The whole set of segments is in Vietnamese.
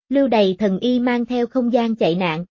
Lưu Đày thần y mang theo không gian chạy nạn.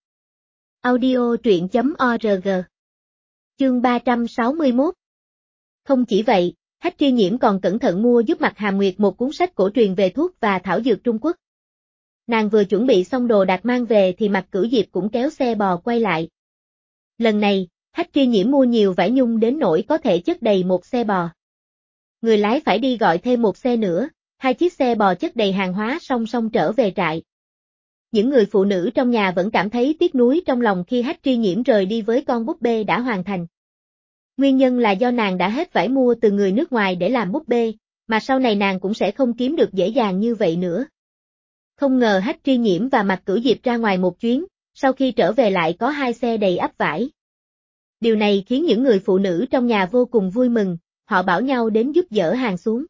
Audio truyện.org. Chương 361. Không chỉ vậy, Hách Tri Nhiễm còn cẩn thận mua giúp Mạc Hàm Nguyệt một cuốn sách cổ truyền về thuốc và thảo dược Trung Quốc. Nàng vừa chuẩn bị xong đồ đạc mang về thì Mạc Cửu Diệp cũng kéo xe bò quay lại. Lần này, Hách Tri Nhiễm mua nhiều vải nhung đến nỗi có thể chất đầy một xe bò. Người lái phải đi gọi thêm một xe nữa, 2 chiếc xe bò chất đầy hàng hóa song song trở về trại. Những người phụ nữ trong nhà vẫn cảm thấy tiếc nuối trong lòng khi Hách Tri Nhiễm rời đi với con búp bê đã hoàn thành. Nguyên nhân là do nàng đã hết vải mua từ người nước ngoài để làm búp bê, mà sau này nàng cũng sẽ không kiếm được dễ dàng như vậy nữa. Không ngờ Hách Tri Nhiễm và Mạc Cửu Diệp ra ngoài một chuyến, sau khi trở về lại có 2 xe đầy ắp vải. Điều này khiến những người phụ nữ trong nhà vô cùng vui mừng, họ bảo nhau đến giúp dỡ hàng xuống.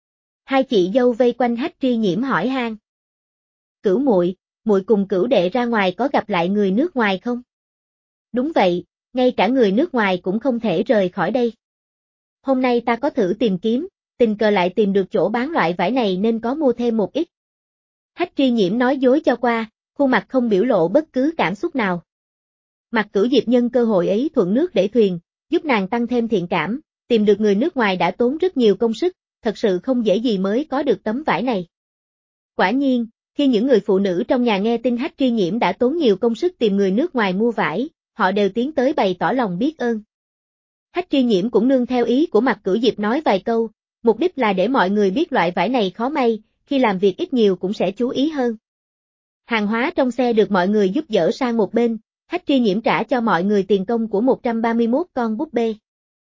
2 chị dâu vây quanh Hách Tri Nhiễm hỏi han. Cửu muội, muội cùng Cửu đệ ra ngoài có gặp lại người nước ngoài không? Đúng vậy, ngay cả người nước ngoài cũng không thể rời khỏi đây. Hôm nay ta có thử tìm kiếm, tình cờ lại tìm được chỗ bán loại vải này nên có mua thêm một ít. Hách Tri Nhiễm nói dối cho qua, khuôn mặt không biểu lộ bất cứ cảm xúc nào. Mạc Cửu Diệp nhân cơ hội ấy thuận nước đẩy thuyền, giúp nàng tăng thêm thiện cảm, tìm được người nước ngoài đã tốn rất nhiều công sức, thật sự không dễ gì mới có được tấm vải này. Quả nhiên, khi những người phụ nữ trong nhà nghe tin Hách Tri Nhiễm đã tốn nhiều công sức tìm người nước ngoài mua vải, họ đều tiến tới bày tỏ lòng biết ơn. Hách Tri Nhiễm cũng nương theo ý của Mạc Cửu Diệp nói vài câu, mục đích là để mọi người biết loại vải này khó may, khi làm việc ít nhiều cũng sẽ chú ý hơn. Hàng hóa trong xe được mọi người giúp dỡ sang một bên, Hách Tri Nhiễm trả cho mọi người tiền công của 131 con búp bê.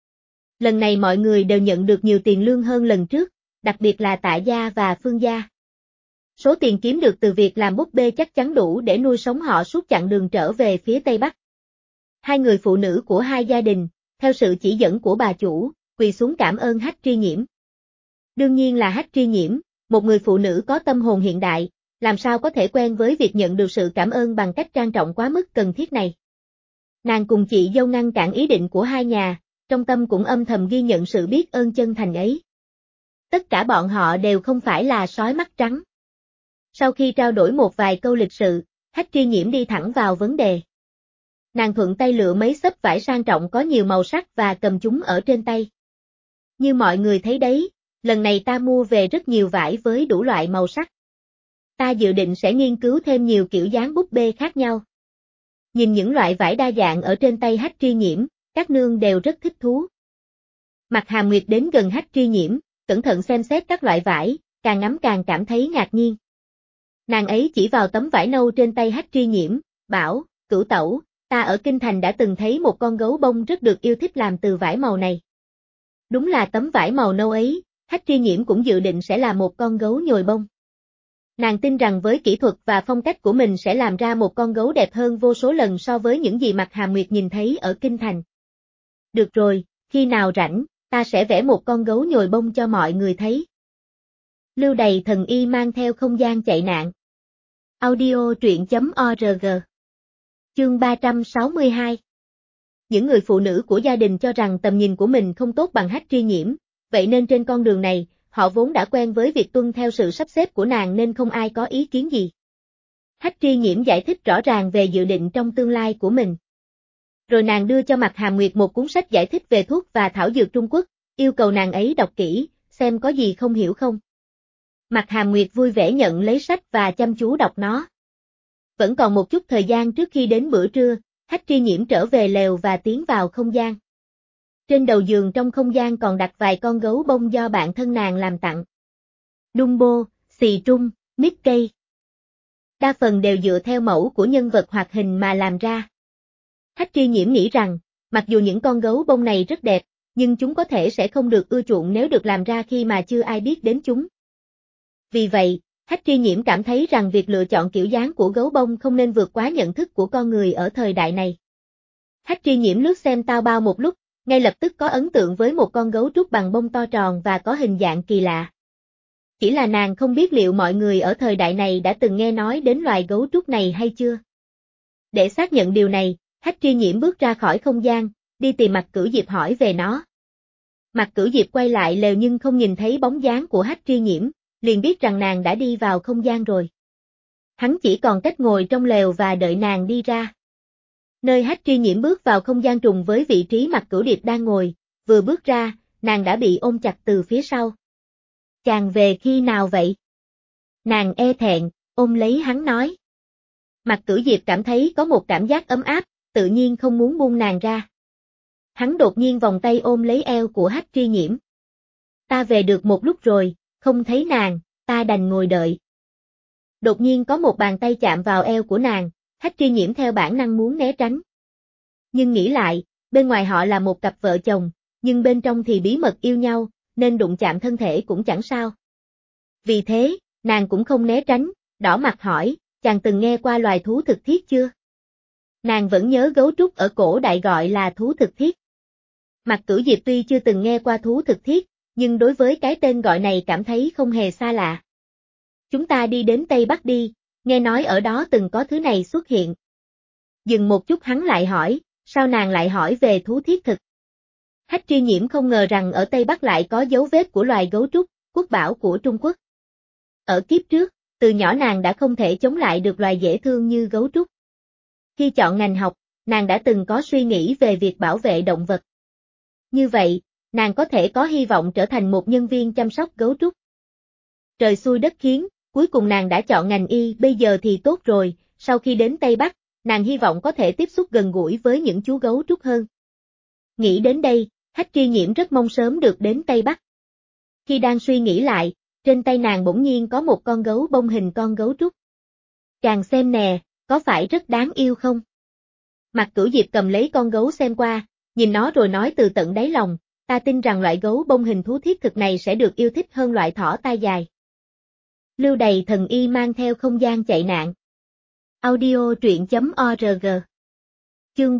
Lần này mọi người đều nhận được nhiều tiền lương hơn lần trước, đặc biệt là Tạ gia và Phương gia. Số tiền kiếm được từ việc làm búp bê chắc chắn đủ để nuôi sống họ suốt chặng đường trở về phía Tây Bắc. 2 người phụ nữ của 2 gia đình, theo sự chỉ dẫn của bà chủ, quỳ xuống cảm ơn Hách Tri Nhiễm. Đương nhiên là Hách Tri Nhiễm, một người phụ nữ có tâm hồn hiện đại, làm sao có thể quen với việc nhận được sự cảm ơn bằng cách trang trọng quá mức cần thiết này. Nàng cùng chị dâu ngăn cản ý định của 2 nhà, trong tâm cũng âm thầm ghi nhận sự biết ơn chân thành ấy. Tất cả bọn họ đều không phải là sói mắt trắng. Sau khi trao đổi một vài câu lịch sự, Hách Tri Nhiễm đi thẳng vào vấn đề. Nàng thuận tay lựa mấy xấp vải sang trọng có nhiều màu sắc và cầm chúng ở trên tay. Như mọi người thấy đấy, lần này ta mua về rất nhiều vải với đủ loại màu sắc. Ta dự định sẽ nghiên cứu thêm nhiều kiểu dáng búp bê khác nhau. Nhìn những loại vải đa dạng ở trên tay Hách Tri Nhiễm, các nương đều rất thích thú. Mạc Hàm Nguyệt đến gần Hách Tri Nhiễm, cẩn thận xem xét các loại vải, càng ngắm càng cảm thấy ngạc nhiên. Nàng ấy chỉ vào tấm vải nâu trên tay Hách Tri Nhiễm, bảo, Cửu tẩu, ta ở Kinh Thành đã từng thấy một con gấu bông rất được yêu thích làm từ vải màu này. Đúng là tấm vải màu nâu ấy, Hách Tri Nhiễm cũng dự định sẽ là một con gấu nhồi bông. Nàng tin rằng với kỹ thuật và phong cách của mình sẽ làm ra một con gấu đẹp hơn vô số lần so với những gì Mạc Hàm Nguyệt nhìn thấy ở Kinh Thành. Được rồi, khi nào rảnh, ta sẽ vẽ một con gấu nhồi bông cho mọi người thấy. Lưu Đày thần y mang theo không gian chạy nạn. Audio truyện.org. Chương 362. Những người phụ nữ của gia đình cho rằng tầm nhìn của mình không tốt bằng Hách Tri Nhiễm, vậy nên trên con đường này, họ vốn đã quen với việc tuân theo sự sắp xếp của nàng nên không ai có ý kiến gì. Hách Tri Nhiễm giải thích rõ ràng về dự định trong tương lai của mình. Rồi nàng đưa cho Mạc Hàm Nguyệt một cuốn sách giải thích về thuốc và thảo dược Trung Quốc, yêu cầu nàng ấy đọc kỹ, xem có gì không hiểu không. Mạc Hàm Nguyệt vui vẻ nhận lấy sách và chăm chú đọc nó. Vẫn còn một chút thời gian trước khi đến bữa trưa, Hách Tri Nhiễm trở về lều và tiến vào không gian. Trên đầu giường trong không gian còn đặt vài con gấu bông do bạn thân nàng làm tặng. Dumbo, Xì Trung, Mickey. Đa phần đều dựa theo mẫu của nhân vật hoạt hình mà làm ra. Hách Tri Nhiễm nghĩ rằng, mặc dù những con gấu bông này rất đẹp, nhưng chúng có thể sẽ không được ưa chuộng nếu được làm ra khi mà chưa ai biết đến chúng. Vì vậy, Hách Tri Nhiễm cảm thấy rằng việc lựa chọn kiểu dáng của gấu bông không nên vượt quá nhận thức của con người ở thời đại này. Hách Tri Nhiễm lướt xem tao bao một lúc, ngay lập tức có ấn tượng với một con gấu trúc bằng bông to tròn và có hình dạng kỳ lạ. Chỉ là nàng không biết liệu mọi người ở thời đại này đã từng nghe nói đến loài gấu trúc này hay chưa. Để xác nhận điều này, Hách Tri Nhiễm bước ra khỏi không gian, đi tìm Mạc Cửu Diệp hỏi về nó. Mạc Cửu Diệp quay lại lều nhưng không nhìn thấy bóng dáng của Hách Tri Nhiễm, liền biết rằng nàng đã đi vào không gian rồi. Hắn chỉ còn cách ngồi trong lều và đợi nàng đi ra. Nơi Hách Tri Nhiễm bước vào không gian trùng với vị trí Mạc Cửu Điệp đang ngồi, vừa bước ra, nàng đã bị ôm chặt từ phía sau. Chàng về khi nào vậy? Nàng e thẹn, ôm lấy hắn nói. Mạc Cửu Diệp cảm thấy có một cảm giác ấm áp, tự nhiên không muốn buông nàng ra. Hắn đột nhiên vòng tay ôm lấy eo của Hách Tri Nhiễm. Ta về được một lúc rồi, không thấy nàng, ta đành ngồi đợi. Đột nhiên có một bàn tay chạm vào eo của nàng, Hách Tri Nhiễm theo bản năng muốn né tránh. Nhưng nghĩ lại, bên ngoài họ là một cặp vợ chồng, nhưng bên trong thì bí mật yêu nhau, nên đụng chạm thân thể cũng chẳng sao. Vì thế, nàng cũng không né tránh, đỏ mặt hỏi, chàng từng nghe qua loài thú thực thiết chưa? Nàng vẫn nhớ gấu trúc ở cổ đại gọi là thú thực thiết. Mạc Cửu Diệp tuy chưa từng nghe qua thú thực thiết, nhưng đối với cái tên gọi này cảm thấy không hề xa lạ. Chúng ta đi đến Tây Bắc đi, nghe nói ở đó từng có thứ này xuất hiện. Dừng một chút hắn lại hỏi, sao nàng lại hỏi về thú thiết thực? Hách Tri Nhiễm không ngờ rằng ở Tây Bắc lại có dấu vết của loài gấu trúc, quốc bảo của Trung Quốc. Ở kiếp trước, từ nhỏ nàng đã không thể chống lại được loài dễ thương như gấu trúc. Khi chọn ngành học, nàng đã từng có suy nghĩ về việc bảo vệ động vật. Như vậy, nàng có thể có hy vọng trở thành một nhân viên chăm sóc gấu trúc. Trời xui đất khiến, cuối cùng nàng đã chọn ngành y, bây giờ thì tốt rồi, sau khi đến Tây Bắc, nàng hy vọng có thể tiếp xúc gần gũi với những chú gấu trúc hơn. Nghĩ đến đây, Hách Tri Nhiễm rất mong sớm được đến Tây Bắc. Khi đang suy nghĩ lại, trên tay nàng bỗng nhiên có một con gấu bông hình con gấu trúc. Chàng xem nè, có phải rất đáng yêu không? Mạc Cửu Diệp cầm lấy con gấu xem qua, nhìn nó rồi nói từ tận đáy lòng, ta tin rằng loại gấu bông hình thú thiết thực này sẽ được yêu thích hơn loại thỏ tai dài. Lưu Đày thần y mang theo không gian chạy nạn. Audio truyện.org. Chương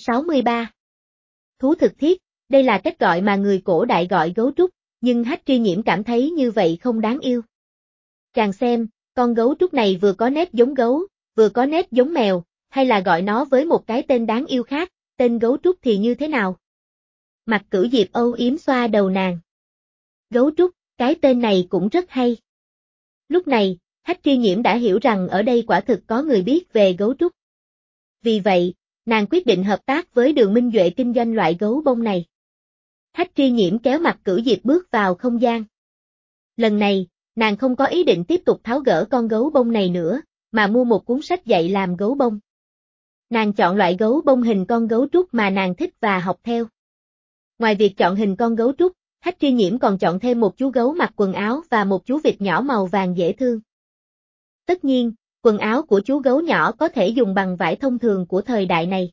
363. Thú thực thiết, đây là cách gọi mà người cổ đại gọi gấu trúc, nhưng Hách Tri Nhiễm cảm thấy như vậy không đáng yêu. Chàng xem, con gấu trúc này vừa có nét giống gấu, vừa có nét giống mèo, hay là gọi nó với một cái tên đáng yêu khác, tên gấu trúc thì như thế nào? Mạc Cửu Diệp âu yếm xoa đầu nàng. Gấu trúc, cái tên này cũng rất hay. Lúc này, Hách Tri Nhiễm đã hiểu rằng ở đây quả thực có người biết về gấu trúc. Vì vậy, nàng quyết định hợp tác với Đường Minh Duệ kinh doanh loại gấu bông này. Hách Tri Nhiễm kéo Mạc Cửu Diệp bước vào không gian. Lần này, nàng không có ý định tiếp tục tháo gỡ con gấu bông này nữa, mà mua một cuốn sách dạy làm gấu bông. Nàng chọn loại gấu bông hình con gấu trúc mà nàng thích và học theo. Ngoài việc chọn hình con gấu trúc, Hách Tri Nhiễm còn chọn thêm một chú gấu mặc quần áo và một chú vịt nhỏ màu vàng dễ thương. Tất nhiên, quần áo của chú gấu nhỏ có thể dùng bằng vải thông thường của thời đại này.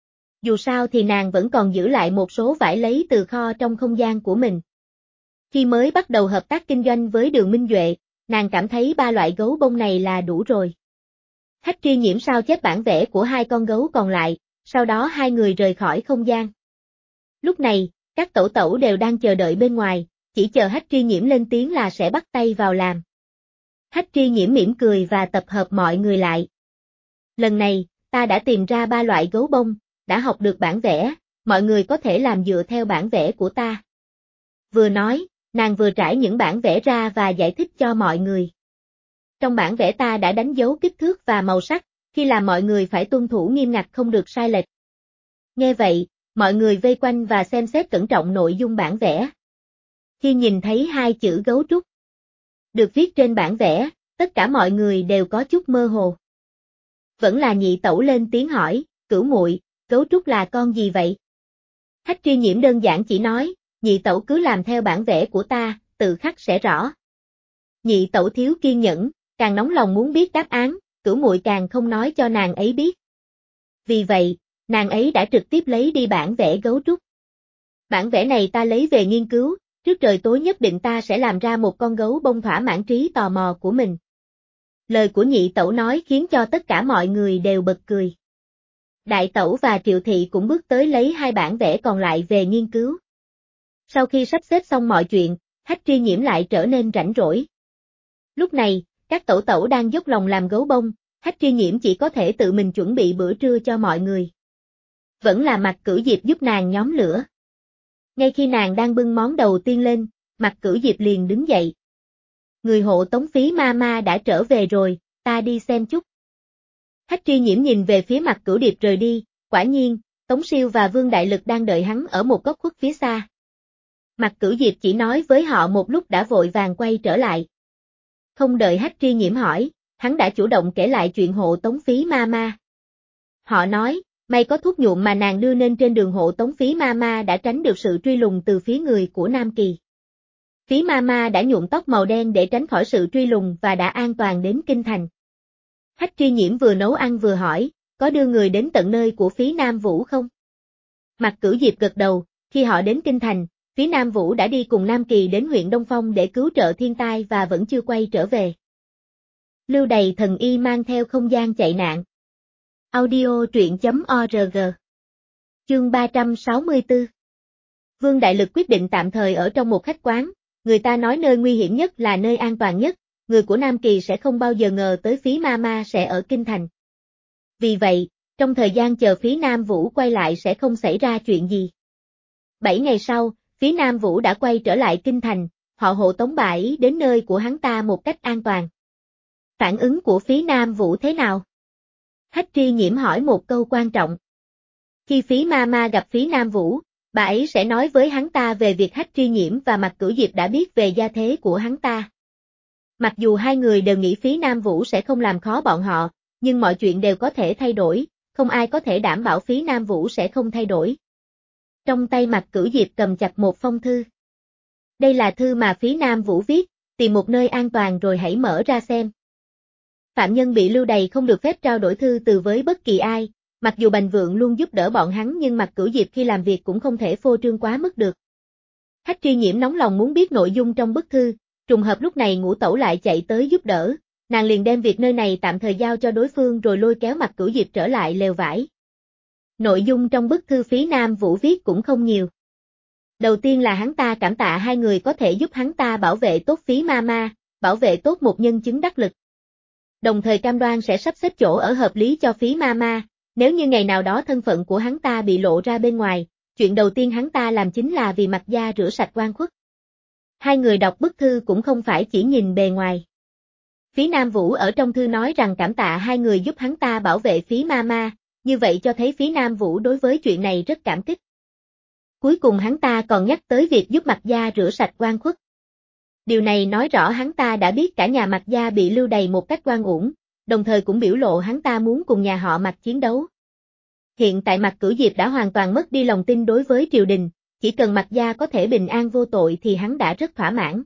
Dù sao thì nàng vẫn còn giữ lại một số vải lấy từ kho trong không gian của mình. Khi mới bắt đầu hợp tác kinh doanh với Đường Minh Duệ, nàng cảm thấy 3 loại gấu bông này là đủ rồi. Hách Tri Nhiễm sao chép bản vẽ của 2 con gấu còn lại, sau đó hai người rời khỏi không gian. Lúc này, các tẩu tẩu đều đang chờ đợi bên ngoài, chỉ chờ Hách Tri Nhiễm lên tiếng là sẽ bắt tay vào làm. Hách Tri Nhiễm mỉm cười và tập hợp mọi người lại. Lần này, ta đã tìm ra 3 loại gấu bông, đã học được bản vẽ, mọi người có thể làm dựa theo bản vẽ của ta. Vừa nói, nàng vừa trải những bản vẽ ra và giải thích cho mọi người. Trong bản vẽ ta đã đánh dấu kích thước và màu sắc, khi làm mọi người phải tuân thủ nghiêm ngặt không được sai lệch. Nghe vậy, mọi người vây quanh và xem xét cẩn trọng nội dung bản vẽ. Khi nhìn thấy 2 chữ gấu trúc được viết trên bản vẽ, tất cả mọi người đều có chút mơ hồ. Vẫn là nhị tẩu lên tiếng hỏi, Cửu muội, gấu trúc là con gì vậy? Hách Tri Nhiễm đơn giản chỉ nói, nhị tẩu cứ làm theo bản vẽ của ta, tự khắc sẽ rõ. Nhị tẩu thiếu kiên nhẫn, càng nóng lòng muốn biết đáp án, Cửu muội càng không nói cho nàng ấy biết. Vì vậy, nàng ấy đã trực tiếp lấy đi bản vẽ gấu trúc. Bản vẽ này ta lấy về nghiên cứu, trước trời tối nhất định ta sẽ làm ra một con gấu bông thỏa mãn trí tò mò của mình. Lời của nhị tẩu nói khiến cho tất cả mọi người đều bật cười. Đại tẩu và Triệu Thị cũng bước tới lấy 2 bản vẽ còn lại về nghiên cứu. Sau khi sắp xếp xong mọi chuyện, Hách Tri Nhiễm lại trở nên rảnh rỗi. Lúc này, các tẩu tẩu đang dốc lòng làm gấu bông, Hách Tri Nhiễm chỉ có thể tự mình chuẩn bị bữa trưa cho mọi người. Vẫn là Mạc Cửu Diệp giúp nàng nhóm lửa. Ngay khi nàng đang bưng món đầu tiên lên, Mạc Cửu Diệp liền đứng dậy. Người hộ tống phí ma ma đã trở về rồi, ta đi xem chút. Hách Tri Nhiễm nhìn về phía Mạc Cửu Điệp rời đi, quả nhiên, Tống Siêu và Vương Đại Lực đang đợi hắn ở một góc khuất phía xa. Mạc Cửu Diệp chỉ nói với họ một lúc đã vội vàng quay trở lại. Không đợi Hách Tri Nhiễm hỏi, hắn đã chủ động kể lại chuyện hộ tống Phí Mama. Họ nói, may có thuốc nhuộm mà nàng đưa nên trên đường hộ tống Phí Mama đã tránh được sự truy lùng từ phía người của Nam Kỳ. Phí Mama đã nhuộm tóc màu đen để tránh khỏi sự truy lùng và đã an toàn đến Kinh Thành. Hách Tri Nhiễm vừa nấu ăn vừa hỏi, có đưa người đến tận nơi của Phí Nam Vũ không? Mạc Cửu Diệp gật đầu, khi họ đến Kinh Thành, Phí Nam Vũ đã đi cùng Nam Kỳ đến huyện Đông Phong để cứu trợ thiên tai và vẫn chưa quay trở về. Lưu Đày thần y mang theo không gian chạy nạn. Audio truyện.org. Chương 364. Vương Đại Lực quyết định tạm thời ở trong một khách quán, người ta nói nơi nguy hiểm nhất là nơi an toàn nhất, người của Nam Kỳ sẽ không bao giờ ngờ tới Phí Mama sẽ ở Kinh Thành. Vì vậy, trong thời gian chờ Phí Nam Vũ quay lại sẽ không xảy ra chuyện gì. 7 ngày sau, Phí Nam Vũ đã quay trở lại Kinh Thành, họ hộ tống bà ấy đến nơi của hắn ta một cách an toàn. Phản ứng của Phí Nam Vũ thế nào? Hách Tri Nhiễm hỏi một câu quan trọng. Khi Phí Mama gặp Phí Nam Vũ, bà ấy sẽ nói với hắn ta về việc Hách Tri Nhiễm và Mạc Cửu Diệp đã biết về gia thế của hắn ta. Mặc dù hai người đều nghĩ Phí Nam Vũ sẽ không làm khó bọn họ, nhưng mọi chuyện đều có thể thay đổi, không ai có thể đảm bảo Phí Nam Vũ sẽ không thay đổi. Trong tay Mạc Cửu Diệp cầm chặt một phong thư. Đây là thư mà Phí Nam Vũ viết, tìm một nơi an toàn rồi hãy mở ra xem. Phạm nhân bị lưu đày không được phép trao đổi thư từ với bất kỳ ai, mặc dù Bành Vượng luôn giúp đỡ bọn hắn nhưng Mạc Cửu Diệp khi làm việc cũng không thể phô trương quá mức được. Hách Tri Nhiễm nóng lòng muốn biết nội dung trong bức thư, trùng hợp lúc này Ngũ Tẩu lại chạy tới giúp đỡ, nàng liền đem việc nơi này tạm thời giao cho đối phương rồi lôi kéo Mạc Cửu Diệp trở lại lều vải. Nội dung trong bức thư Phí Nam Vũ viết cũng không nhiều. Đầu tiên là hắn ta cảm tạ hai người có thể giúp hắn ta bảo vệ tốt Phí Mama, bảo vệ tốt một nhân chứng đắc lực. Đồng thời cam đoan sẽ sắp xếp chỗ ở hợp lý cho Phí Mama, nếu như ngày nào đó thân phận của hắn ta bị lộ ra bên ngoài, chuyện đầu tiên hắn ta làm chính là vì Mạc gia rửa sạch oan khuất. Hai người đọc bức thư cũng không phải chỉ nhìn bề ngoài. Phí Nam Vũ ở trong thư nói rằng cảm tạ hai người giúp hắn ta bảo vệ Phí Mama, như vậy cho thấy Phí Nam Vũ đối với chuyện này rất cảm kích. Cuối cùng hắn ta còn nhắc tới việc giúp Mạc gia rửa sạch oan khuất. Điều này nói rõ hắn ta đã biết cả nhà Mạc gia bị lưu đày một cách oan uổng, đồng thời cũng biểu lộ hắn ta muốn cùng nhà họ Mạc chiến đấu. Hiện tại Mạc Cửu Diệp đã hoàn toàn mất đi lòng tin đối với triều đình, chỉ cần Mạc gia có thể bình an vô tội thì hắn đã rất thỏa mãn.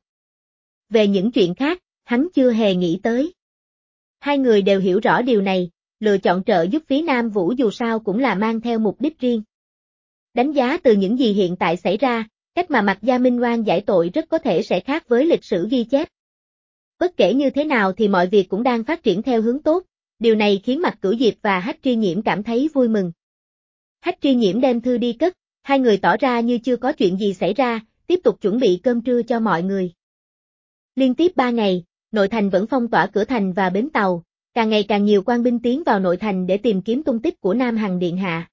Về những chuyện khác, hắn chưa hề nghĩ tới. Hai người đều hiểu rõ điều này, lựa chọn trợ giúp Phí Nam Vũ dù sao cũng là mang theo mục đích riêng. Đánh giá từ những gì hiện tại xảy ra, cách mà Mạc gia minh oan giải tội rất có thể sẽ khác với lịch sử ghi chép. Bất kể như thế nào thì mọi việc cũng đang phát triển theo hướng tốt, điều này khiến Mạc Cửu Diệp và Hách Tri Nhiễm cảm thấy vui mừng. Hách Tri Nhiễm đem thư đi cất, hai người tỏ ra như chưa có chuyện gì xảy ra, tiếp tục chuẩn bị cơm trưa cho mọi người. Liên tiếp 3 ngày, nội thành vẫn phong tỏa cửa thành và bến tàu, càng ngày càng nhiều quan binh tiến vào nội thành để tìm kiếm tung tích của Nam Hằng Điện Hạ.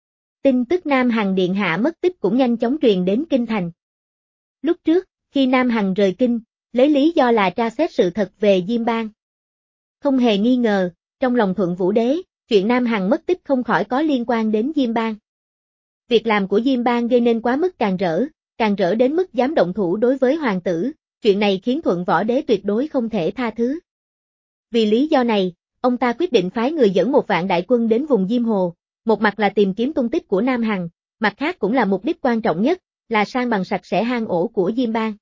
Tin tức Nam Hằng Điện Hạ mất tích cũng nhanh chóng truyền đến Kinh Thành. Lúc trước, khi Nam Hằng rời Kinh, lấy lý do là tra xét sự thật về Diêm Bang. Không hề nghi ngờ, trong lòng Thuận Vũ Đế, chuyện Nam Hằng mất tích không khỏi có liên quan đến Diêm Bang. Việc làm của Diêm Bang gây nên quá mức càng rỡ đến mức dám động thủ đối với hoàng tử, chuyện này khiến Thuận Võ Đế tuyệt đối không thể tha thứ. Vì lý do này, ông ta quyết định phái người dẫn 1 vạn đại quân đến vùng Diêm Hồ, một mặt là tìm kiếm tung tích của Nam Hằng, mặt khác cũng là mục đích quan trọng nhất, là san bằng sạch sẽ hang ổ của Diêm Bang.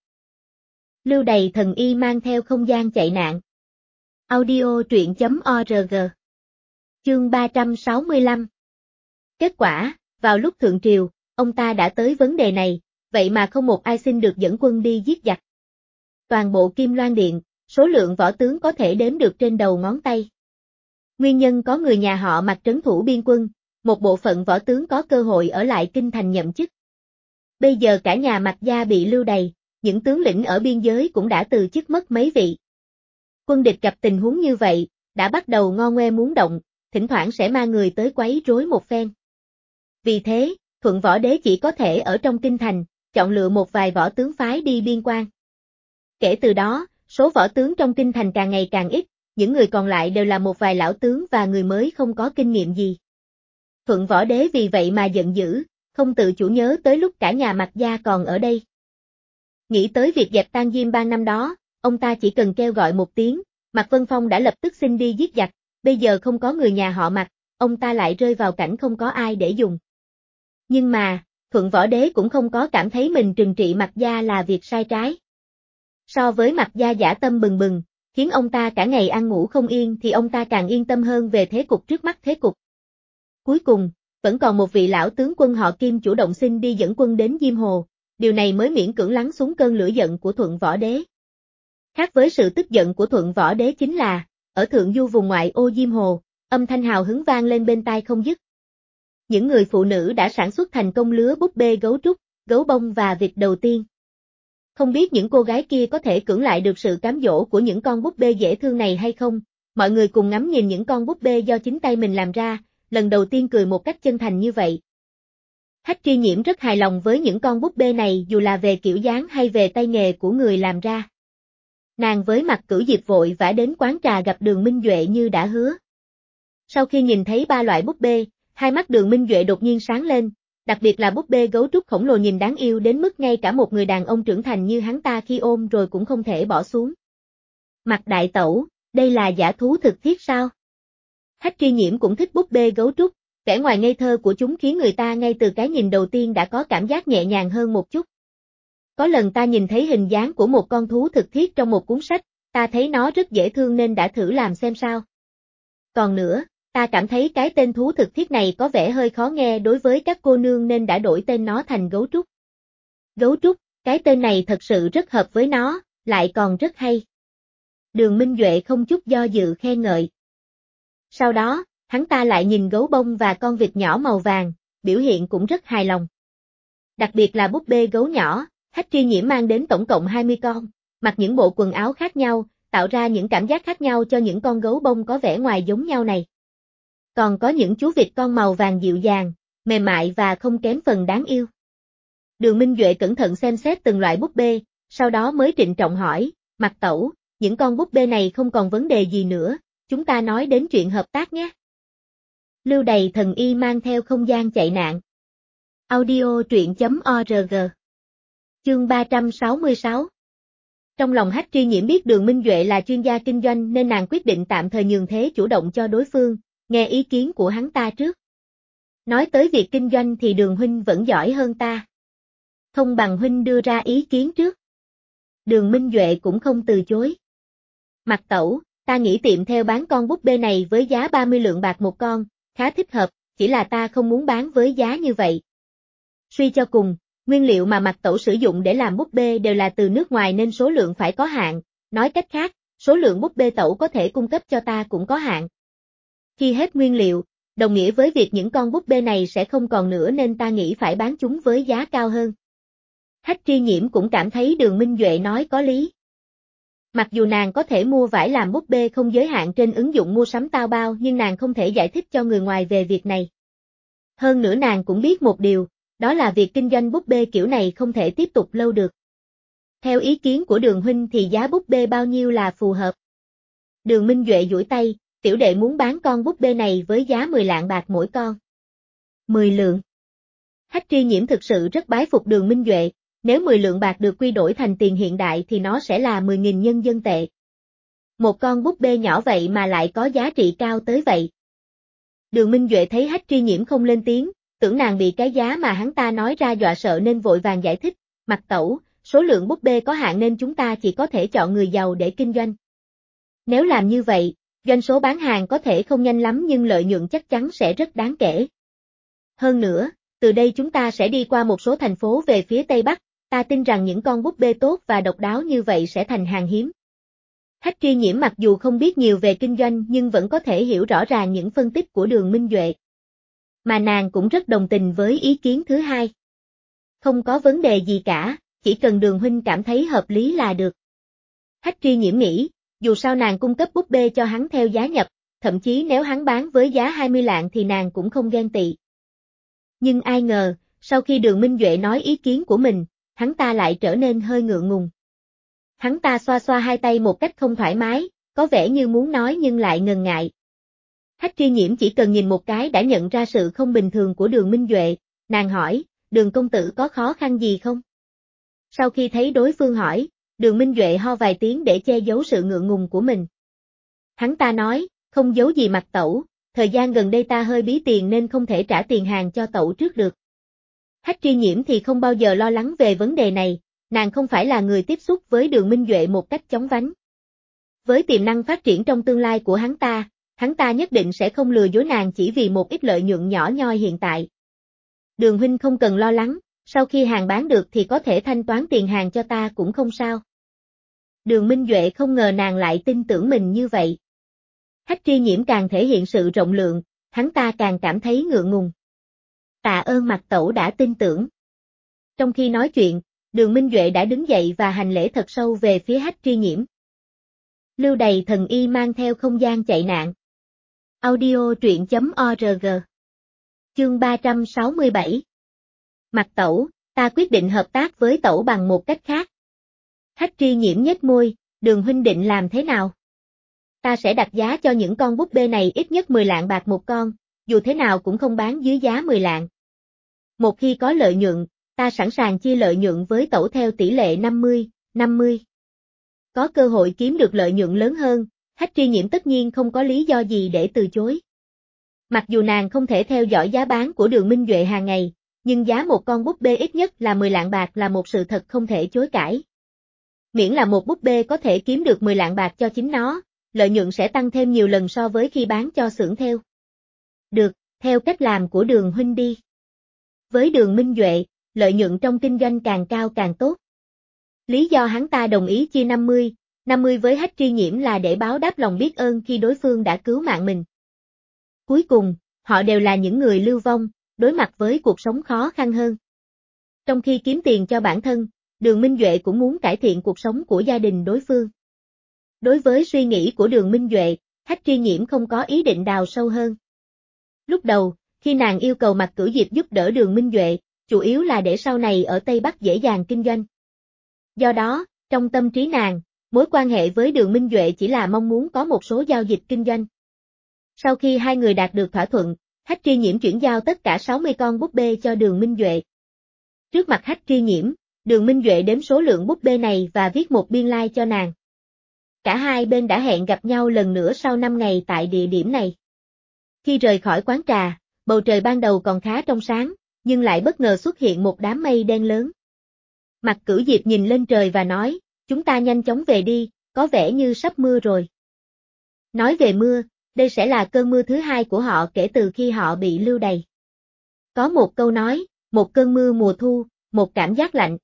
Lưu Đày thần y mang theo không gian chạy nạn. Audio truyện.org. Chương 365. Kết quả, vào lúc thượng triều, ông ta đã tới vấn đề này, vậy mà không một ai xin được dẫn quân đi giết giặc. Toàn bộ Kim Loan Điện, số lượng võ tướng có thể đếm được trên đầu ngón tay. Nguyên nhân có người nhà họ Mạc trấn thủ biên quân, một bộ phận võ tướng có cơ hội ở lại Kinh Thành nhậm chức. Bây giờ cả nhà Mạc gia bị lưu đày, những tướng lĩnh ở biên giới cũng đã từ chức mất mấy vị. Quân địch gặp tình huống như vậy, đã bắt đầu ngo ngoe muốn động, thỉnh thoảng sẽ mang người tới quấy rối một phen. Vì thế, Thuận Võ Đế chỉ có thể ở trong Kinh Thành, chọn lựa một vài võ tướng phái đi biên quan. Kể từ đó, số võ tướng trong Kinh Thành càng ngày càng ít, những người còn lại đều là một vài lão tướng và người mới không có kinh nghiệm gì. Thuận Võ Đế vì vậy mà giận dữ, không tự chủ nhớ tới lúc cả nhà Mạc gia còn ở đây. Nghĩ tới việc dẹp tan Diêm Bang năm đó, ông ta chỉ cần kêu gọi một tiếng, Mạc Vân Phong đã lập tức xin đi giết giặc, bây giờ không có người nhà họ Mạc, ông ta lại rơi vào cảnh không có ai để dùng. Nhưng mà, Thuận Võ Đế cũng không có cảm thấy mình trừng trị Mạc gia là việc sai trái. So với Mạc gia dã tâm bừng bừng, khiến ông ta cả ngày ăn ngủ không yên thì ông ta càng yên tâm hơn về thế cục trước mắt thế cục. Cuối cùng, vẫn còn một vị lão tướng quân họ Kim chủ động xin đi dẫn quân đến Diêm Hồ, điều này mới miễn cưỡng lắng xuống cơn lửa giận của Thuận Võ Đế. Khác với sự tức giận của Thuận Võ Đế chính là, ở thượng du vùng ngoại ô Diêm Hồ, âm thanh hào hứng vang lên bên tai không dứt. Những người phụ nữ đã sản xuất thành công lứa búp bê gấu trúc, gấu bông và vịt đầu tiên. Không biết những cô gái kia có thể cưỡng lại được sự cám dỗ của những con búp bê dễ thương này hay không, mọi người cùng ngắm nhìn những con búp bê do chính tay mình làm ra, lần đầu tiên cười một cách chân thành như vậy. Hách Tri Nhiễm rất hài lòng với những con búp bê này dù là về kiểu dáng hay về tay nghề của người làm ra. Nàng với Mạc Cửu Diệp vội vã đến quán trà gặp Đường Minh Duệ như đã hứa. Sau khi nhìn thấy ba loại búp bê, hai mắt Đường Minh Duệ đột nhiên sáng lên, đặc biệt là búp bê gấu trúc khổng lồ nhìn đáng yêu đến mức ngay cả một người đàn ông trưởng thành như hắn ta khi ôm rồi cũng không thể bỏ xuống. Mạc đại tẩu, đây là giả thú thực thiết sao? Hách Tri Nhiễm cũng thích búp bê gấu trúc, vẻ ngoài ngây thơ của chúng khiến người ta ngay từ cái nhìn đầu tiên đã có cảm giác nhẹ nhàng hơn một chút. Có lần ta nhìn thấy hình dáng của một con thú thực thiết trong một cuốn sách, ta thấy nó rất dễ thương nên đã thử làm xem sao. Còn nữa, ta cảm thấy cái tên thú thực thiết này có vẻ hơi khó nghe đối với các cô nương nên đã đổi tên nó thành gấu trúc. Gấu trúc, cái tên này thật sự rất hợp với nó, lại còn rất hay. Đường Minh Duệ không chút do dự khen ngợi. Sau đó, hắn ta lại nhìn gấu bông và con vịt nhỏ màu vàng, biểu hiện cũng rất hài lòng. Đặc biệt là búp bê gấu nhỏ, Hách Tri Nhiễm mang đến tổng cộng 20 con, mặc những bộ quần áo khác nhau, tạo ra những cảm giác khác nhau cho những con gấu bông có vẻ ngoài giống nhau này. Còn có những chú vịt con màu vàng dịu dàng, mềm mại và không kém phần đáng yêu. Đường Minh Duệ cẩn thận xem xét từng loại búp bê, sau đó mới trịnh trọng hỏi, Mạc tẩu, những con búp bê này không còn vấn đề gì nữa, chúng ta nói đến chuyện hợp tác nhé. Lưu Đày thần y mang theo không gian chạy nạn. Audio truyện.org. Chương 366. Trong lòng Hách Tri Nhiễm biết Đường Minh Duệ là chuyên gia kinh doanh nên nàng quyết định tạm thời nhường thế chủ động cho đối phương, nghe ý kiến của hắn ta trước. Nói tới việc kinh doanh thì Đường huynh vẫn giỏi hơn ta. Không bằng huynh đưa ra ý kiến trước. Đường Minh Duệ cũng không từ chối. Mạc tẩu, ta nghĩ tiệm theo bán con búp bê này với giá 30 lượng bạc một con, khá thích hợp, chỉ là ta không muốn bán với giá như vậy. Suy cho cùng, nguyên liệu mà Mạc tẩu sử dụng để làm búp bê đều là từ nước ngoài nên số lượng phải có hạn, nói cách khác, số lượng búp bê tẩu có thể cung cấp cho ta cũng có hạn. Khi hết nguyên liệu, đồng nghĩa với việc những con búp bê này sẽ không còn nữa nên ta nghĩ phải bán chúng với giá cao hơn. Hách Tri Nhiễm cũng cảm thấy Đường Minh Duệ nói có lý. Mặc dù nàng có thể mua vải làm búp bê không giới hạn trên ứng dụng mua sắm Taobao nhưng nàng không thể giải thích cho người ngoài về việc này. Hơn nữa nàng cũng biết một điều, đó là việc kinh doanh búp bê kiểu này không thể tiếp tục lâu được. Theo ý kiến của Đường huynh thì giá búp bê bao nhiêu là phù hợp? Đường Minh Duệ duỗi tay, tiểu đệ muốn bán con búp bê này với giá 10 lạng bạc mỗi con. 10 lượng. Hách Tri Nhiễm thực sự rất bái phục Đường Minh Duệ, nếu 10 lượng bạc được quy đổi thành tiền hiện đại thì nó sẽ là 10.000 nhân dân tệ. Một con búp bê nhỏ vậy mà lại có giá trị cao tới vậy. Đường Minh Duệ thấy Hách Tri Nhiễm không lên tiếng, tưởng nàng bị cái giá mà hắn ta nói ra dọa sợ nên vội vàng giải thích, Mạc tẩu, số lượng búp bê có hạn nên chúng ta chỉ có thể chọn người giàu để kinh doanh. Nếu làm như vậy, doanh số bán hàng có thể không nhanh lắm nhưng lợi nhuận chắc chắn sẽ rất đáng kể. Hơn nữa, từ đây chúng ta sẽ đi qua một số thành phố về phía Tây Bắc, ta tin rằng những con búp bê tốt và độc đáo như vậy sẽ thành hàng hiếm. Hách Tri Nhiễm mặc dù không biết nhiều về kinh doanh nhưng vẫn có thể hiểu rõ ràng những phân tích của Đường Minh Duệ. Mà nàng cũng rất đồng tình với ý kiến thứ hai. Không có vấn đề gì cả, chỉ cần Đường huynh cảm thấy hợp lý là được. Hách Tri Nhiễm nghĩ, dù sao nàng cung cấp búp bê cho hắn theo giá nhập, thậm chí nếu hắn bán với giá 20 lạng thì nàng cũng không ghen tị. Nhưng ai ngờ, sau khi Đường Minh Duệ nói ý kiến của mình, hắn ta lại trở nên hơi ngượng ngùng. Hắn ta xoa xoa hai tay một cách không thoải mái, có vẻ như muốn nói nhưng lại ngần ngại. Hách Tri Nhiễm chỉ cần nhìn một cái đã nhận ra sự không bình thường của Đường Minh Duệ, nàng hỏi, Đường công tử có khó khăn gì không? Sau khi thấy đối phương hỏi, Đường Minh Duệ ho vài tiếng để che giấu sự ngượng ngùng của mình. Hắn ta nói, không giấu gì mặt tẩu, thời gian gần đây ta hơi bí tiền nên không thể trả tiền hàng cho tẩu trước được. Hách Tri Nhiễm thì không bao giờ lo lắng về vấn đề này, nàng không phải là người tiếp xúc với Đường Minh Duệ một cách chóng vánh. Với tiềm năng phát triển trong tương lai của hắn ta nhất định sẽ không lừa dối nàng chỉ vì một ít lợi nhuận nhỏ nhoi hiện tại. Đường huynh không cần lo lắng, sau khi hàng bán được thì có thể thanh toán tiền hàng cho ta cũng không sao. Đường Minh Duệ không ngờ nàng lại tin tưởng mình như vậy. Hách Tri Nhiễm càng thể hiện sự rộng lượng, hắn ta càng cảm thấy ngượng ngùng. Tạ ơn mặt tẩu đã tin tưởng. Trong khi nói chuyện, Đường Minh Duệ đã đứng dậy và hành lễ thật sâu về phía Hách Tri Nhiễm. Lưu đày thần y mang theo không gian chạy nạn. Audio truyện.org. Chương 367. Mặt tẩu, ta quyết định hợp tác với tẩu bằng một cách khác. Hách Tri Nhiễm nhếch môi, Đường huynh định làm thế nào? Ta sẽ đặt giá cho những con búp bê này ít nhất 10 lạng bạc một con, dù thế nào cũng không bán dưới giá 10 lạng. Một khi có lợi nhuận, ta sẵn sàng chia lợi nhuận với tẩu theo tỷ lệ 50-50. Có cơ hội kiếm được lợi nhuận lớn hơn, Hách Tri Nhiễm tất nhiên không có lý do gì để từ chối. Mặc dù nàng không thể theo dõi giá bán của Đường Minh Duệ hàng ngày, nhưng giá một con búp bê ít nhất là 10 lạng bạc là một sự thật không thể chối cãi. Miễn là một búp bê có thể kiếm được 10 lạng bạc cho chính nó, lợi nhuận sẽ tăng thêm nhiều lần so với khi bán cho xưởng theo. Được, theo cách làm của Đường huynh đi. Với Đường Minh Duệ, lợi nhuận trong kinh doanh càng cao càng tốt. Lý do hắn ta đồng ý chia 50 với Hách Tri Nhiễm là để báo đáp lòng biết ơn khi đối phương đã cứu mạng mình. Cuối cùng, họ đều là những người lưu vong, đối mặt với cuộc sống khó khăn hơn. Trong khi kiếm tiền cho bản thân, Đường Minh Duệ cũng muốn cải thiện cuộc sống của gia đình đối phương. Đối với suy nghĩ của Đường Minh Duệ, Hách Tri Nhiễm không có ý định đào sâu hơn. Lúc đầu, khi nàng yêu cầu Mạc Cửu Diệp giúp đỡ Đường Minh Duệ, chủ yếu là để sau này ở Tây Bắc dễ dàng kinh doanh. Do đó, trong tâm trí nàng, mối quan hệ với Đường Minh Duệ chỉ là mong muốn có một số giao dịch kinh doanh. Sau khi hai người đạt được thỏa thuận, Hách Tri Nhiễm chuyển giao tất cả 60 con búp bê cho Đường Minh Duệ. Trước mặt Hách Tri Nhiễm, Đường Minh Duệ đếm số lượng búp bê này và viết một biên lai cho nàng. Cả hai bên đã hẹn gặp nhau lần nữa sau 5 ngày tại địa điểm này. Khi rời khỏi quán trà, bầu trời ban đầu còn khá trong sáng, nhưng lại bất ngờ xuất hiện một đám mây đen lớn. Mạc Cửu Diệp nhìn lên trời và nói, chúng ta nhanh chóng về đi, có vẻ như sắp mưa rồi. Nói về mưa, đây sẽ là cơn mưa thứ hai của họ kể từ khi họ bị lưu đày. Có một câu nói, một cơn mưa mùa thu, một cảm giác lạnh.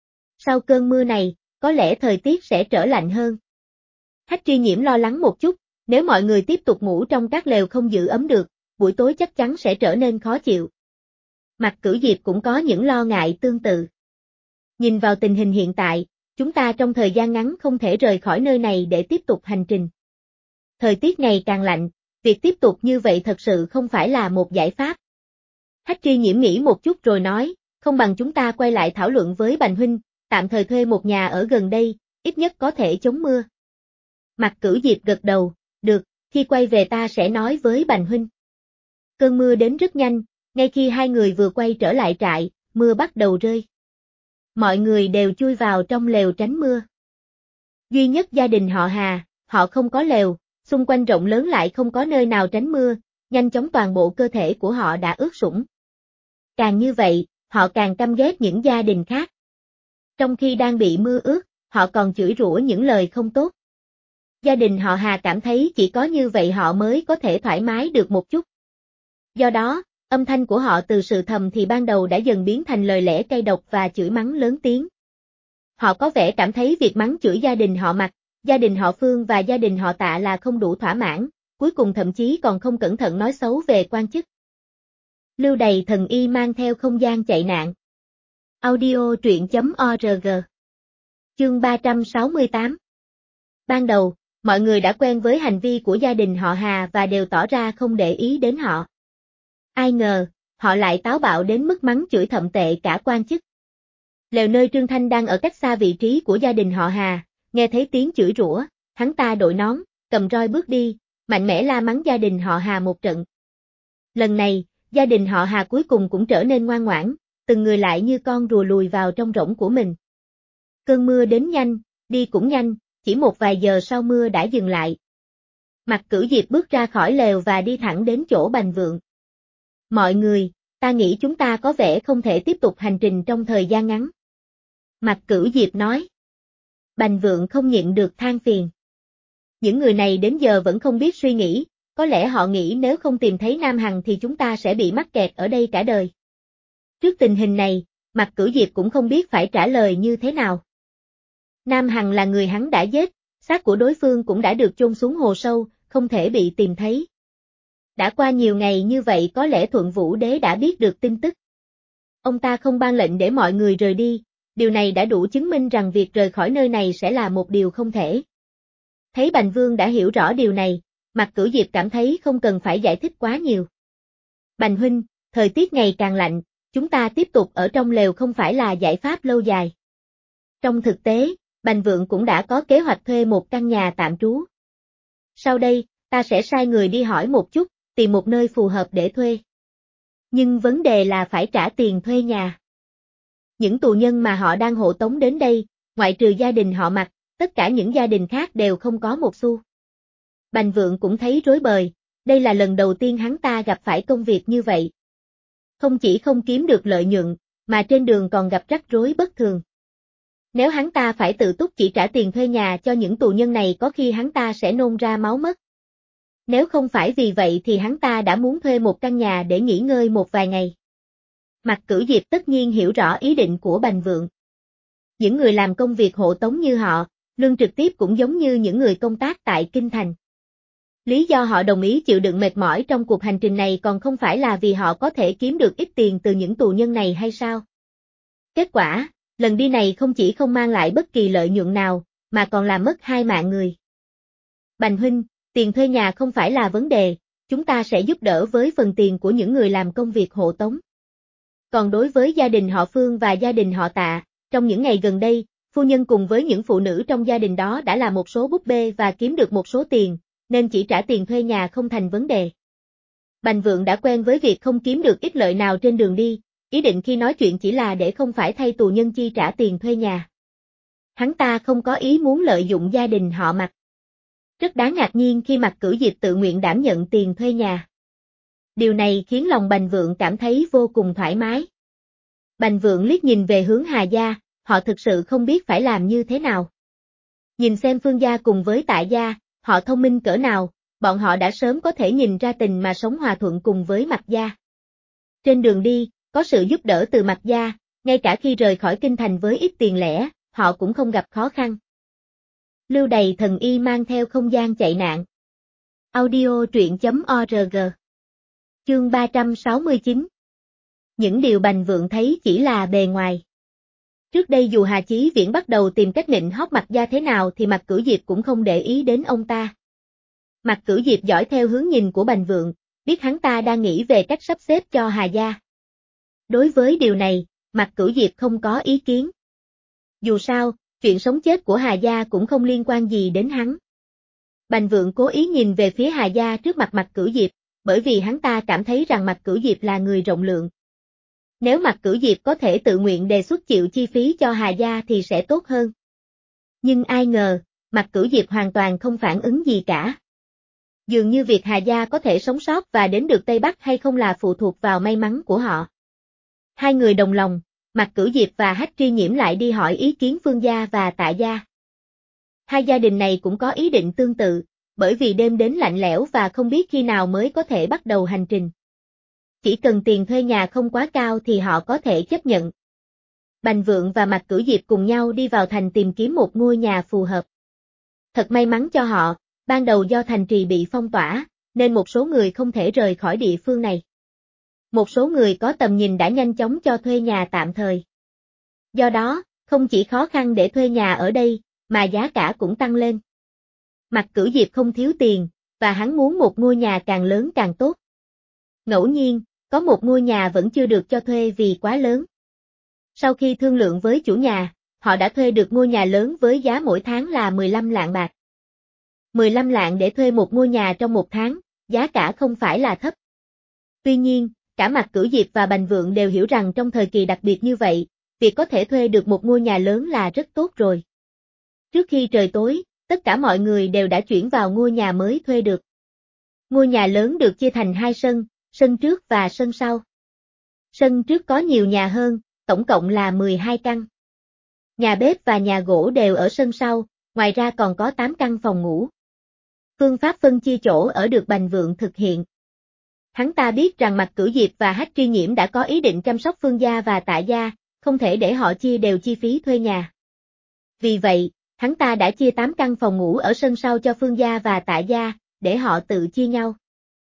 Sau cơn mưa này, có lẽ thời tiết sẽ trở lạnh hơn. Hách Tri Nhiễm lo lắng một chút, nếu mọi người tiếp tục ngủ trong các lều không giữ ấm được, buổi tối chắc chắn sẽ trở nên khó chịu. Mạc Cửu Diệp cũng có những lo ngại tương tự. Nhìn vào tình hình hiện tại, chúng ta trong thời gian ngắn không thể rời khỏi nơi này để tiếp tục hành trình. Thời tiết ngày càng lạnh, việc tiếp tục như vậy thật sự không phải là một giải pháp. Hách Tri Nhiễm nghĩ một chút rồi nói, không bằng chúng ta quay lại thảo luận với Bành huynh, tạm thời thuê một nhà ở gần đây, ít nhất có thể chống mưa. Mạc Cửu Diệp gật đầu, được, khi quay về ta sẽ nói với Bành huynh. Cơn mưa đến rất nhanh, ngay khi hai người vừa quay trở lại trại, mưa bắt đầu rơi. Mọi người đều chui vào trong lều tránh mưa. Duy nhất gia đình họ Hà, họ không có lều, xung quanh rộng lớn lại không có nơi nào tránh mưa, nhanh chóng toàn bộ cơ thể của họ đã ướt sũng. Càng như vậy, họ càng căm ghét những gia đình khác. Trong khi đang bị mưa ướt, họ còn chửi rủa những lời không tốt. Gia đình họ Hà cảm thấy chỉ có như vậy họ mới có thể thoải mái được một chút. Do đó, âm thanh của họ từ sự thầm thì ban đầu đã dần biến thành lời lẽ cay độc và chửi mắng lớn tiếng. Họ có vẻ cảm thấy việc mắng chửi gia đình họ Mạc, gia đình họ Phương và gia đình họ Tạ là không đủ thỏa mãn, cuối cùng thậm chí còn không cẩn thận nói xấu về quan chức. Lưu đày thần y mang theo không gian chạy nạn. Audio truyện.org. Chương 368. Ban đầu, mọi người đã quen với hành vi của gia đình họ Hà và đều tỏ ra không để ý đến họ. Ai ngờ, họ lại táo bạo đến mức mắng chửi thậm tệ cả quan chức. Lều nơi Trương Thanh đang ở cách xa vị trí của gia đình họ Hà, nghe thấy tiếng chửi rủa, hắn ta đội nón, cầm roi bước đi, mạnh mẽ la mắng gia đình họ Hà một trận. Lần này, gia đình họ Hà cuối cùng cũng trở nên ngoan ngoãn, từng người lại như con rùa lùi vào trong rỗng của mình. Cơn mưa đến nhanh, đi cũng nhanh, chỉ một vài giờ sau mưa đã dừng lại. Mạc Cửu Diệp bước ra khỏi lều và đi thẳng đến chỗ Bành Vượng. Mọi người, ta nghĩ chúng ta có vẻ không thể tiếp tục hành trình trong thời gian ngắn. Mạc Cửu Diệp nói. Bành Vượng không nhịn được than phiền. Những người này đến giờ vẫn không biết suy nghĩ, có lẽ họ nghĩ nếu không tìm thấy Nam Hằng thì chúng ta sẽ bị mắc kẹt ở đây cả đời. Trước tình hình này, Mạc Cửu Diệp cũng không biết phải trả lời như thế nào. Nam Hằng là người hắn đã giết, xác của đối phương cũng đã được chôn xuống hồ sâu, không thể bị tìm thấy. Đã qua nhiều ngày như vậy có lẽ Thuận Vũ Đế đã biết được tin tức. Ông ta không ban lệnh để mọi người rời đi, điều này đã đủ chứng minh rằng việc rời khỏi nơi này sẽ là một điều không thể. Thấy Bành Vương đã hiểu rõ điều này, Mạc Cửu Diệp cảm thấy không cần phải giải thích quá nhiều. Bành huynh, thời tiết ngày càng lạnh, chúng ta tiếp tục ở trong lều không phải là giải pháp lâu dài. Trong thực tế, Bành Vượng cũng đã có kế hoạch thuê một căn nhà tạm trú. Sau đây, ta sẽ sai người đi hỏi một chút, tìm một nơi phù hợp để thuê. Nhưng vấn đề là phải trả tiền thuê nhà. Những tù nhân mà họ đang hộ tống đến đây, ngoại trừ gia đình họ Mạc, tất cả những gia đình khác đều không có một xu. Bành Vượng cũng thấy rối bời, đây là lần đầu tiên hắn ta gặp phải công việc như vậy. Không chỉ không kiếm được lợi nhuận, mà trên đường còn gặp rắc rối bất thường. Nếu hắn ta phải tự túc chỉ trả tiền thuê nhà cho những tù nhân này có khi hắn ta sẽ nôn ra máu mất. Nếu không phải vì vậy thì hắn ta đã muốn thuê một căn nhà để nghỉ ngơi một vài ngày. Mạc Cửu Diệp tất nhiên hiểu rõ ý định của Bành Vượng. Những người làm công việc hộ tống như họ, lương trực tiếp cũng giống như những người công tác tại Kinh Thành. Lý do họ đồng ý chịu đựng mệt mỏi trong cuộc hành trình này còn không phải là vì họ có thể kiếm được ít tiền từ những tù nhân này hay sao? Kết quả, lần đi này không chỉ không mang lại bất kỳ lợi nhuận nào, mà còn làm mất 2 mạng người. Bành huynh, tiền thuê nhà không phải là vấn đề, chúng ta sẽ giúp đỡ với phần tiền của những người làm công việc hộ tống. Còn đối với gia đình họ Phương và gia đình họ Tạ, trong những ngày gần đây, phu nhân cùng với những phụ nữ trong gia đình đó đã làm một số búp bê và kiếm được một số tiền, nên chỉ trả tiền thuê nhà không thành vấn đề. Bành Vượng đã quen với việc không kiếm được ít lợi nào trên đường đi, ý định khi nói chuyện chỉ là để không phải thay tù nhân chi trả tiền thuê nhà. Hắn ta không có ý muốn lợi dụng gia đình họ Mạc. Rất đáng ngạc nhiên khi Mạc Cửu Diệp tự nguyện đảm nhận tiền thuê nhà. Điều này khiến lòng Bành Vượng cảm thấy vô cùng thoải mái. Bành Vượng liếc nhìn về hướng Hà gia, họ thực sự không biết phải làm như thế nào. Nhìn xem Phương gia cùng với Tạ gia, họ thông minh cỡ nào, bọn họ đã sớm có thể nhìn ra tình mà sống hòa thuận cùng với Mạc gia. Trên đường đi, có sự giúp đỡ từ Mạc gia, ngay cả khi rời khỏi kinh thành với ít tiền lẻ, họ cũng không gặp khó khăn. Lưu Đày thần y mang theo không gian chạy nạn. Audio truyện.org. Chương 369. Những điều Bành Vượng thấy chỉ là bề ngoài. Trước đây dù Hà Chí Viễn bắt đầu tìm cách nịnh hót Mạc gia thế nào thì Mạc Cửu Diệp cũng không để ý đến ông ta. Mạc Cửu Diệp dõi theo hướng nhìn của Bành Vượng, biết hắn ta đang nghĩ về cách sắp xếp cho Hà gia. Đối với điều này, Mạc Cửu Diệp không có ý kiến. Dù sao, chuyện sống chết của Hà gia cũng không liên quan gì đến hắn. Bành Vượng cố ý nhìn về phía Hà gia trước mặt Mạc Cửu Diệp, bởi vì hắn ta cảm thấy rằng Mạc Cửu Diệp là người rộng lượng. Nếu Mạc Cửu Diệp có thể tự nguyện đề xuất chịu chi phí cho Hà gia thì sẽ tốt hơn. Nhưng ai ngờ, Mạc Cửu Diệp hoàn toàn không phản ứng gì cả. Dường như việc Hà gia có thể sống sót và đến được Tây Bắc hay không là phụ thuộc vào may mắn của họ. Hai người đồng lòng, Mạc Cửu Diệp và Hách Tri Nhiễm lại đi hỏi ý kiến Phương gia và Tạ gia. Hai gia đình này cũng có ý định tương tự, bởi vì đêm đến lạnh lẽo và không biết khi nào mới có thể bắt đầu hành trình. Chỉ cần tiền thuê nhà không quá cao thì họ có thể chấp nhận. Bành Vượng và Mạc Cửu Diệp cùng nhau đi vào thành tìm kiếm một ngôi nhà phù hợp. Thật may mắn cho họ, ban đầu do thành trì bị phong tỏa, nên một số người không thể rời khỏi địa phương này. Một số người có tầm nhìn đã nhanh chóng cho thuê nhà tạm thời. Do đó, không chỉ khó khăn để thuê nhà ở đây, mà giá cả cũng tăng lên. Mạc Cửu Diệp không thiếu tiền, và hắn muốn một ngôi nhà càng lớn càng tốt. Ngẫu nhiên, có một ngôi nhà vẫn chưa được cho thuê vì quá lớn. Sau khi thương lượng với chủ nhà, họ đã thuê được ngôi nhà lớn với giá mỗi tháng là 15 lạng bạc. 15 lạng để thuê một ngôi nhà trong một tháng, giá cả không phải là thấp. Tuy nhiên, cả Mạc Cửu Diệp và Bành Vượng đều hiểu rằng trong thời kỳ đặc biệt như vậy, việc có thể thuê được một ngôi nhà lớn là rất tốt rồi. Trước khi trời tối, tất cả mọi người đều đã chuyển vào ngôi nhà mới thuê được. Ngôi nhà lớn được chia thành hai sân, sân trước và sân sau. Sân trước có nhiều nhà hơn, tổng cộng là 12 căn. Nhà bếp và nhà gỗ đều ở sân sau, ngoài ra còn có 8 căn phòng ngủ. Phương pháp phân chia chỗ ở được Bành Vượng thực hiện. Hắn ta biết rằng Mạc Cửu Diệp và Hách Tri Nhiễm đã có ý định chăm sóc Phương gia và Tạ gia, không thể để họ chia đều chi phí thuê nhà. Vì vậy, hắn ta đã chia 8 căn phòng ngủ ở sân sau cho Phương gia và Tạ gia, để họ tự chia nhau.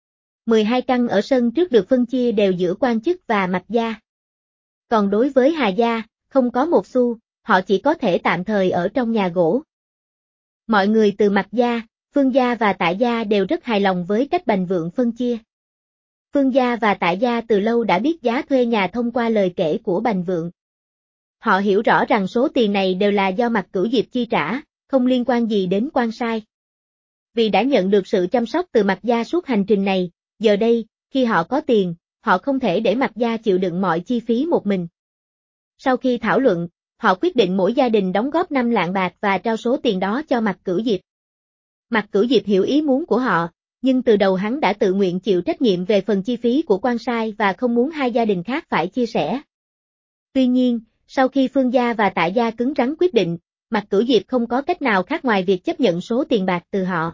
12 căn ở sân trước được phân chia đều giữa Quan Chức và Mạc gia. Còn đối với Hà gia, không có một xu, họ chỉ có thể tạm thời ở trong nhà gỗ. Mọi người từ Mạc gia, Phương gia và Tạ gia đều rất hài lòng với cách Bành Vượng phân chia. Phương gia và Tạ gia từ lâu đã biết giá thuê nhà thông qua lời kể của Bành Vượng. Họ hiểu rõ rằng số tiền này đều là do Mạc Cửu Diệp chi trả, không liên quan gì đến quan sai. Vì đã nhận được sự chăm sóc từ Mạc gia suốt hành trình này, giờ đây, khi họ có tiền, họ không thể để Mạc gia chịu đựng mọi chi phí một mình. Sau khi thảo luận, họ quyết định mỗi gia đình đóng góp 5 lạng bạc và trao số tiền đó cho Mạc Cửu Diệp. Mạc Cửu Diệp hiểu ý muốn của họ, nhưng từ đầu hắn đã tự nguyện chịu trách nhiệm về phần chi phí của quan sai và không muốn hai gia đình khác phải chia sẻ. Tuy nhiên, sau khi Phương gia và Tạ gia cứng rắn quyết định, Mạc Cửu Diệp không có cách nào khác ngoài việc chấp nhận số tiền bạc từ họ.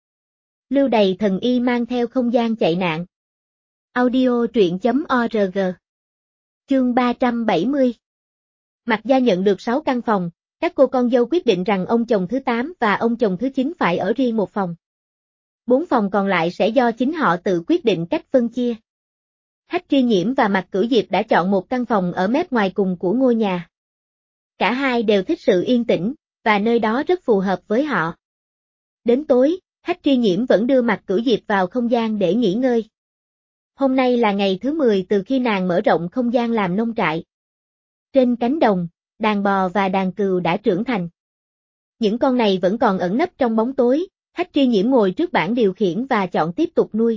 Lưu Đày thần y mang theo không gian chạy nạn. Audio truyện.org. Chương 370. Mạc gia nhận được 6 căn phòng, các cô con dâu quyết định rằng ông chồng thứ 8 và ông chồng thứ 9 phải ở riêng một phòng. 4 phòng còn lại sẽ do chính họ tự quyết định cách phân chia. Hách Tri Nhiễm và Mạc Cửu Diệp đã chọn một căn phòng ở mép ngoài cùng của ngôi nhà. Cả hai đều thích sự yên tĩnh, và nơi đó rất phù hợp với họ. Đến tối, Hách Tri Nhiễm vẫn đưa Mạc Cửu Diệp vào không gian để nghỉ ngơi. Hôm nay là ngày thứ 10 từ khi nàng mở rộng không gian làm nông trại. Trên cánh đồng, đàn bò và đàn cừu đã trưởng thành. Những con này vẫn còn ẩn nấp trong bóng tối, Hách Tri Nhiễm ngồi trước bảng điều khiển và chọn tiếp tục nuôi.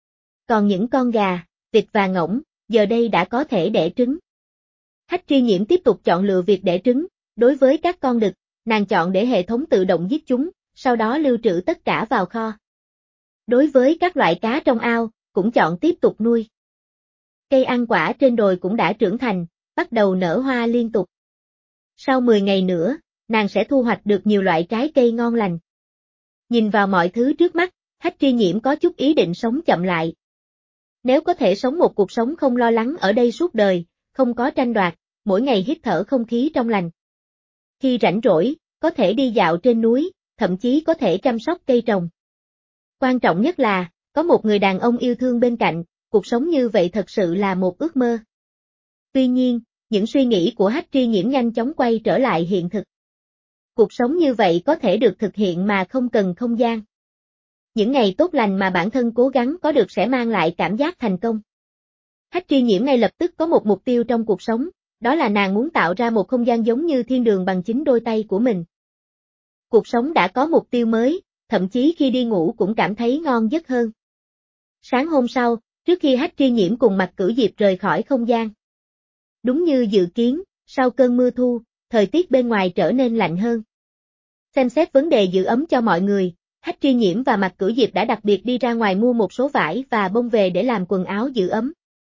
Còn những con gà, vịt và ngỗng, giờ đây đã có thể đẻ trứng. Hách Tri Nhiễm tiếp tục chọn lựa việc đẻ trứng, đối với các con đực, nàng chọn để hệ thống tự động giết chúng, sau đó lưu trữ tất cả vào kho. Đối với các loại cá trong ao, cũng chọn tiếp tục nuôi. Cây ăn quả trên đồi cũng đã trưởng thành, bắt đầu nở hoa liên tục. Sau 10 ngày nữa, nàng sẽ thu hoạch được nhiều loại trái cây ngon lành. Nhìn vào mọi thứ trước mắt, Hách Tri Nhiễm có chút ý định sống chậm lại. Nếu có thể sống một cuộc sống không lo lắng ở đây suốt đời, không có tranh đoạt, mỗi ngày hít thở không khí trong lành. Khi rảnh rỗi, có thể đi dạo trên núi, thậm chí có thể chăm sóc cây trồng. Quan trọng nhất là, có một người đàn ông yêu thương bên cạnh, cuộc sống như vậy thật sự là một ước mơ. Tuy nhiên, những suy nghĩ của Hách Tri Nhiễm nhanh chóng quay trở lại hiện thực. Cuộc sống như vậy có thể được thực hiện mà không cần không gian. Những ngày tốt lành mà bản thân cố gắng có được sẽ mang lại cảm giác thành công. Hách Tri Nhiễm ngay lập tức có một mục tiêu trong cuộc sống, đó là nàng muốn tạo ra một không gian giống như thiên đường bằng chính đôi tay của mình. Cuộc sống đã có mục tiêu mới, thậm chí khi đi ngủ cũng cảm thấy ngon giấc hơn. Sáng hôm sau, trước khi Hách Tri Nhiễm cùng Mạc Cửu Diệp rời khỏi không gian. Đúng như dự kiến, sau cơn mưa thu, thời tiết bên ngoài trở nên lạnh hơn. Xem xét vấn đề giữ ấm cho mọi người, Hách Tri Nhiễm và Mạc Cửu Diệp đã đặc biệt đi ra ngoài mua một số vải và bông về để làm quần áo giữ ấm.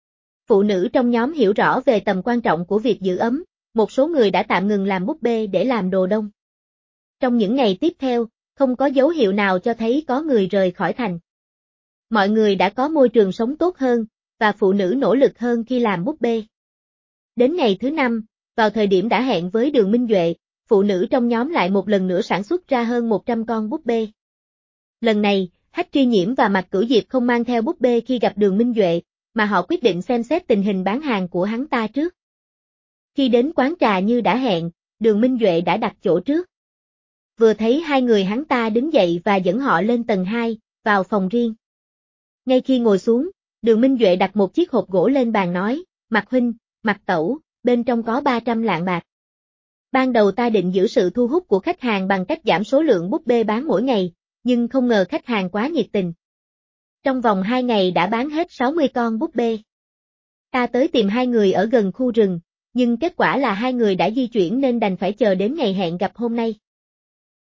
Phụ nữ trong nhóm hiểu rõ về tầm quan trọng của việc giữ ấm, một số người đã tạm ngừng làm búp bê để làm đồ đông. Trong những ngày tiếp theo, không có dấu hiệu nào cho thấy có người rời khỏi thành. Mọi người đã có môi trường sống tốt hơn, và phụ nữ nỗ lực hơn khi làm búp bê. Đến ngày thứ 5, vào thời điểm đã hẹn với Đường Minh Duệ, phụ nữ trong nhóm lại một lần nữa sản xuất ra hơn 100 con búp bê. Lần này, Hách Tri Nhiễm và Mạc Cửu Diệp không mang theo búp bê khi gặp Đường Minh Duệ, mà họ quyết định xem xét tình hình bán hàng của hắn ta trước. Khi đến quán trà như đã hẹn, Đường Minh Duệ đã đặt chỗ trước. Vừa thấy hai người hắn ta đứng dậy và dẫn họ lên tầng 2, vào phòng riêng. Ngay khi ngồi xuống, Đường Minh Duệ đặt một chiếc hộp gỗ lên bàn nói, Mạc huynh, Mạc tẩu, bên trong có 300 lạng bạc. Ban đầu ta định giữ sự thu hút của khách hàng bằng cách giảm số lượng búp bê bán mỗi ngày, nhưng không ngờ khách hàng quá nhiệt tình. Trong vòng 2 ngày đã bán hết 60 con búp bê. Ta tới tìm hai người ở gần khu rừng, nhưng kết quả là hai người đã di chuyển nên đành phải chờ đến ngày hẹn gặp hôm nay.